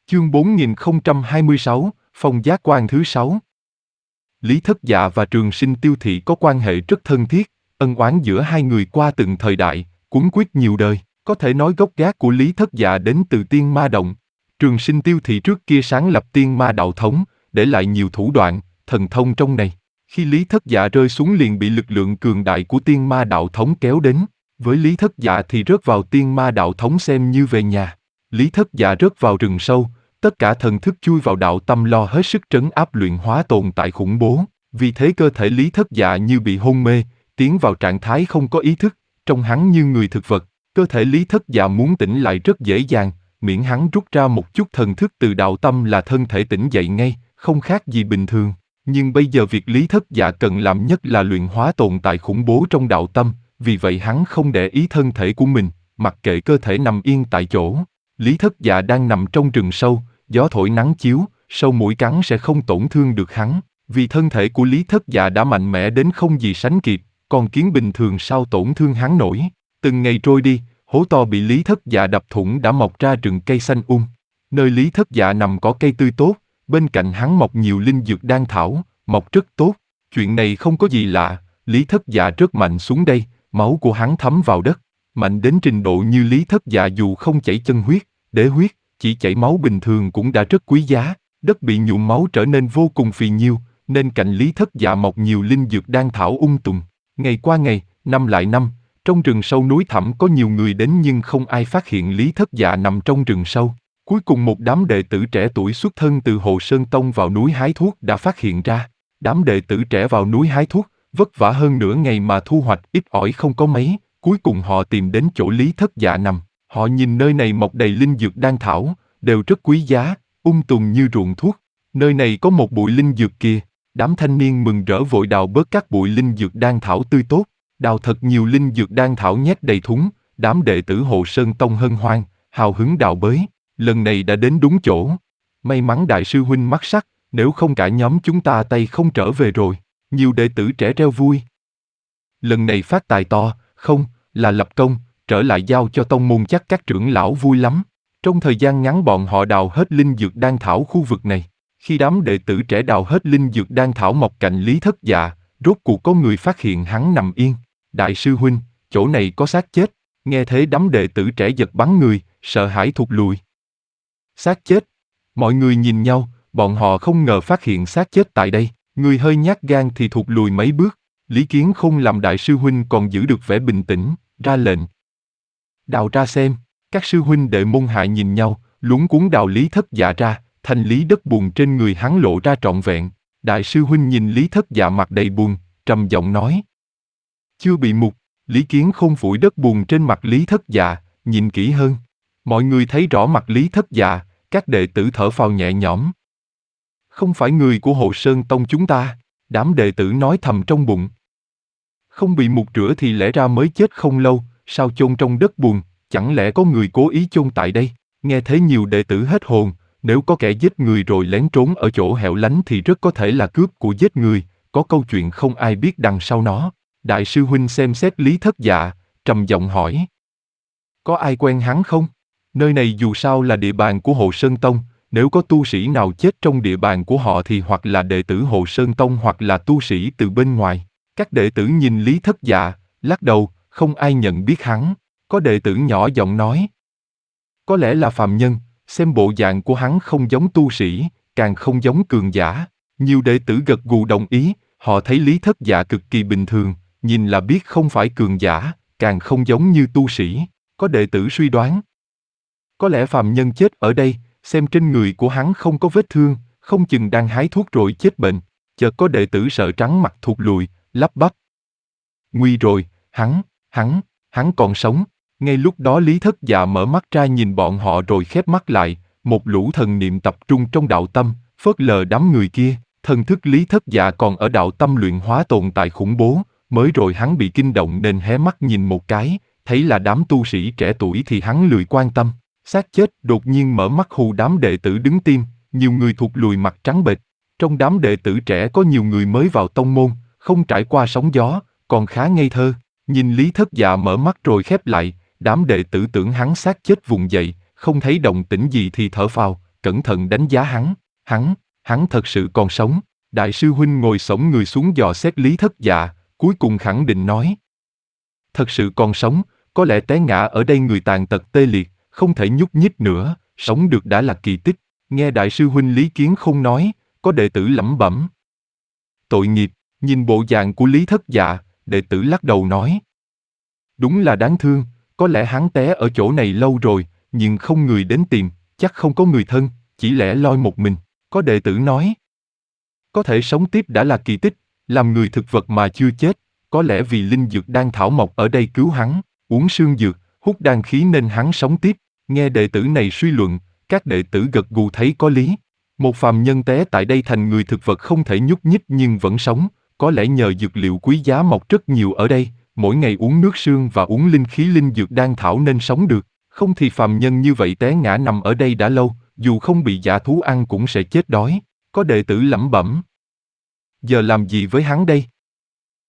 Chương 4026, Phong Giác Quan thứ 6. Lý Thất Dạ và Trường Sinh Tiêu Thị có quan hệ rất thân thiết, ân oán giữa hai người qua từng thời đại, cuốn quýt nhiều đời. Có thể nói gốc gác của Lý Thất Dạ đến từ Tiên Ma Động. Trường Sinh Tiêu Thị trước kia sáng lập Tiên Ma Đạo Thống, để lại nhiều thủ đoạn, thần thông trong này. Khi Lý Thất Dạ rơi xuống liền bị lực lượng cường đại của Tiên Ma Đạo Thống kéo đến. Với Lý Thất Dạ thì rớt vào Tiên Ma Đạo Thống xem như về nhà. Lý Thất Dạ rớt vào rừng sâu, tất cả thần thức chui vào đạo tâm lo hết sức trấn áp luyện hóa tồn tại khủng bố. Vì thế cơ thể Lý Thất Dạ như bị hôn mê, tiến vào trạng thái không có ý thức, trông hắn như người thực vật. Cơ thể Lý Thất Dạ muốn tỉnh lại rất dễ dàng, miễn hắn rút ra một chút thần thức từ đạo tâm là thân thể tỉnh dậy ngay, không khác gì bình thường. Nhưng bây giờ việc Lý Thất Dạ cần làm nhất là luyện hóa tồn tại khủng bố trong đạo tâm, vì vậy hắn không để ý thân thể của mình, mặc kệ cơ thể nằm yên tại chỗ. Lý Thất Dạ đang nằm trong rừng sâu, gió thổi nắng chiếu, sâu mũi cắn sẽ không tổn thương được hắn, vì thân thể của Lý Thất Dạ đã mạnh mẽ đến không gì sánh kịp, con kiến bình thường sao tổn thương hắn nổi. Từng ngày trôi đi, hố to bị Lý Thất Dạ đập thủng đã mọc ra rừng cây xanh Nơi Lý Thất Dạ nằm có cây tươi tốt, bên cạnh hắn mọc nhiều linh dược đan thảo, mọc rất tốt. Chuyện này không có gì lạ, Lý Thất Dạ rất mạnh xuống đây, máu của hắn thấm vào đất, mạnh đến trình độ như Lý Thất Dạ dù không chảy chân huyết, đế huyết, chỉ chảy máu bình thường cũng đã rất quý giá. Đất bị nhuộm máu trở nên vô cùng phì nhiêu, nên cạnh Lý Thất Dạ mọc nhiều linh dược đan thảo tùng. Ngày qua ngày, năm lại năm, trong rừng sâu núi thẳm có nhiều người đến nhưng không ai phát hiện Lý Thất Dạ nằm trong rừng sâu. Cuối cùng một đám đệ tử trẻ tuổi xuất thân từ Hồ Sơn Tông vào núi hái thuốc đã phát hiện ra. Đám đệ tử trẻ vào núi hái thuốc, vất vả hơn nửa ngày mà thu hoạch ít ỏi không có mấy, cuối cùng họ tìm đến chỗ Lý Thất Dạ nằm. Họ nhìn nơi này mọc đầy linh dược đan thảo, đều rất quý giá, tùng như ruộng thuốc. Nơi này có một bụi linh dược kìa. Đám thanh niên mừng rỡ vội đào bớt các bụi linh dược đan thảo tươi tốt, đào thật nhiều linh dược đan thảo nhét đầy thúng. Đám đệ tử Hồ Sơn Tông hân hoan, hào hứng đào bới. Lần này đã đến đúng chỗ. May mắn đại sư huynh mắt sắc, nếu không cả nhóm chúng ta tay không trở về rồi. Nhiều đệ tử trẻ reo vui. Lần này phát tài to, không, là lập công, trở lại giao cho tông môn chắc các trưởng lão vui lắm. Trong thời gian ngắn bọn họ đào hết linh dược đan thảo khu vực này. Khi đám đệ tử trẻ đào hết linh dược đan thảo mọc cạnh Lý Thất Dạ, rốt cuộc có người phát hiện hắn nằm yên. Đại sư huynh, chỗ này có xác chết. Nghe thế đám đệ tử trẻ giật bắn người, sợ hãi thụt lùi. Xác chết. Mọi người nhìn nhau, bọn họ không ngờ phát hiện xác chết tại đây. Người hơi nhát gan thì thụt lùi mấy bước. Lý Kiến Khôn làm đại sư huynh còn giữ được vẻ bình tĩnh, ra lệnh. Đào ra xem. Các sư huynh đệ môn hạ nhìn nhau, luống cuống đào Lý Thất Dạ ra, thanh lý đất bùn trên người hắn lộ ra trọn vẹn. Đại sư huynh nhìn Lý Thất Dạ mặt đầy buồn, trầm giọng nói. Chưa bị mục. Lý Kiến Khôn phủi đất bùn trên mặt Lý Thất Dạ, nhìn kỹ hơn. Mọi người thấy rõ mặt Lý Thất Dạ, các đệ tử thở phào nhẹ nhõm. Không phải người của Hồ Sơn Tông chúng ta, đám đệ tử nói thầm trong bụng. Không bị mục rửa thì lẽ ra mới chết không lâu, sao chôn trong đất bùn, chẳng lẽ có người cố ý chôn tại đây? Nghe thấy nhiều đệ tử hết hồn, nếu có kẻ giết người rồi lén trốn ở chỗ hẻo lánh thì rất có thể là cướp của giết người, có câu chuyện không ai biết đằng sau nó. Đại sư huynh xem xét Lý Thất Dạ, trầm giọng hỏi. Có ai quen hắn không? Nơi này dù sao là địa bàn của Hồ Sơn Tông, nếu có tu sĩ nào chết trong địa bàn của họ thì hoặc là đệ tử Hồ Sơn Tông hoặc là tu sĩ từ bên ngoài. Các đệ tử nhìn Lý Thất Dạ, lắc đầu, không ai nhận biết hắn. Có đệ tử nhỏ giọng nói. Có lẽ là phàm nhân, xem bộ dạng của hắn không giống tu sĩ, càng không giống cường giả. Nhiều đệ tử gật gù đồng ý, họ thấy Lý Thất Dạ cực kỳ bình thường, nhìn là biết không phải cường giả, càng không giống như tu sĩ. Có đệ tử suy đoán. Có lẽ phàm nhân chết ở đây, xem trên người của hắn không có vết thương, không chừng đang hái thuốc rồi chết bệnh. Chợt có đệ tử sợ trắng mặt thụt lùi, lắp bắp. Nguy rồi, hắn còn sống. Ngay lúc đó Lý Thất Dạ mở mắt ra nhìn bọn họ rồi khép mắt lại, một lũ thần niệm tập trung trong đạo tâm, phớt lờ đám người kia. Thần thức Lý Thất Dạ còn ở đạo tâm luyện hóa tồn tại khủng bố, mới rồi hắn bị kinh động nên hé mắt nhìn một cái, thấy là đám tu sĩ trẻ tuổi thì hắn lười quan tâm. Xác chết đột nhiên mở mắt hù đám đệ tử đứng tim, nhiều người thụt lùi mặt trắng bệch. Trong đám đệ tử trẻ có nhiều người mới vào tông môn, không trải qua sóng gió, còn khá ngây thơ. Nhìn Lý Thất Dạ mở mắt rồi khép lại, đám đệ tử tưởng hắn xác chết vùng dậy, không thấy động tĩnh gì thì thở phào, cẩn thận đánh giá hắn. Hắn thật sự còn sống. Đại sư huynh ngồi xổm người xuống dò xét Lý Thất Dạ, cuối cùng khẳng định nói. Thật sự còn sống, có lẽ té ngã ở đây người tàn tật tê liệt, không thể nhúc nhích nữa, sống được đã là kỳ tích. Nghe đại sư huynh Lý Kiến Khôn nói, có đệ tử lẩm bẩm. Tội nghiệp, nhìn bộ dạng của Lý Thất Dạ, đệ tử lắc đầu nói. Đúng là đáng thương, có lẽ hắn té ở chỗ này lâu rồi, nhưng không người đến tìm, chắc không có người thân, chỉ lẻ loi một mình. Có đệ tử nói. Có thể sống tiếp đã là kỳ tích, làm người thực vật mà chưa chết, có lẽ vì linh dược đan thảo mộc ở đây cứu hắn, uống sương dược, hút đan khí nên hắn sống tiếp. Nghe đệ tử này suy luận, các đệ tử gật gù thấy có lý. Một phàm nhân té tại đây thành người thực vật không thể nhúc nhích nhưng vẫn sống, có lẽ nhờ dược liệu quý giá mọc rất nhiều ở đây, mỗi ngày uống nước sương và uống linh khí linh dược đan thảo nên sống được, không thì phàm nhân như vậy té ngã nằm ở đây đã lâu, dù không bị dã thú ăn cũng sẽ chết đói. Có đệ tử lẩm bẩm. Giờ làm gì với hắn đây?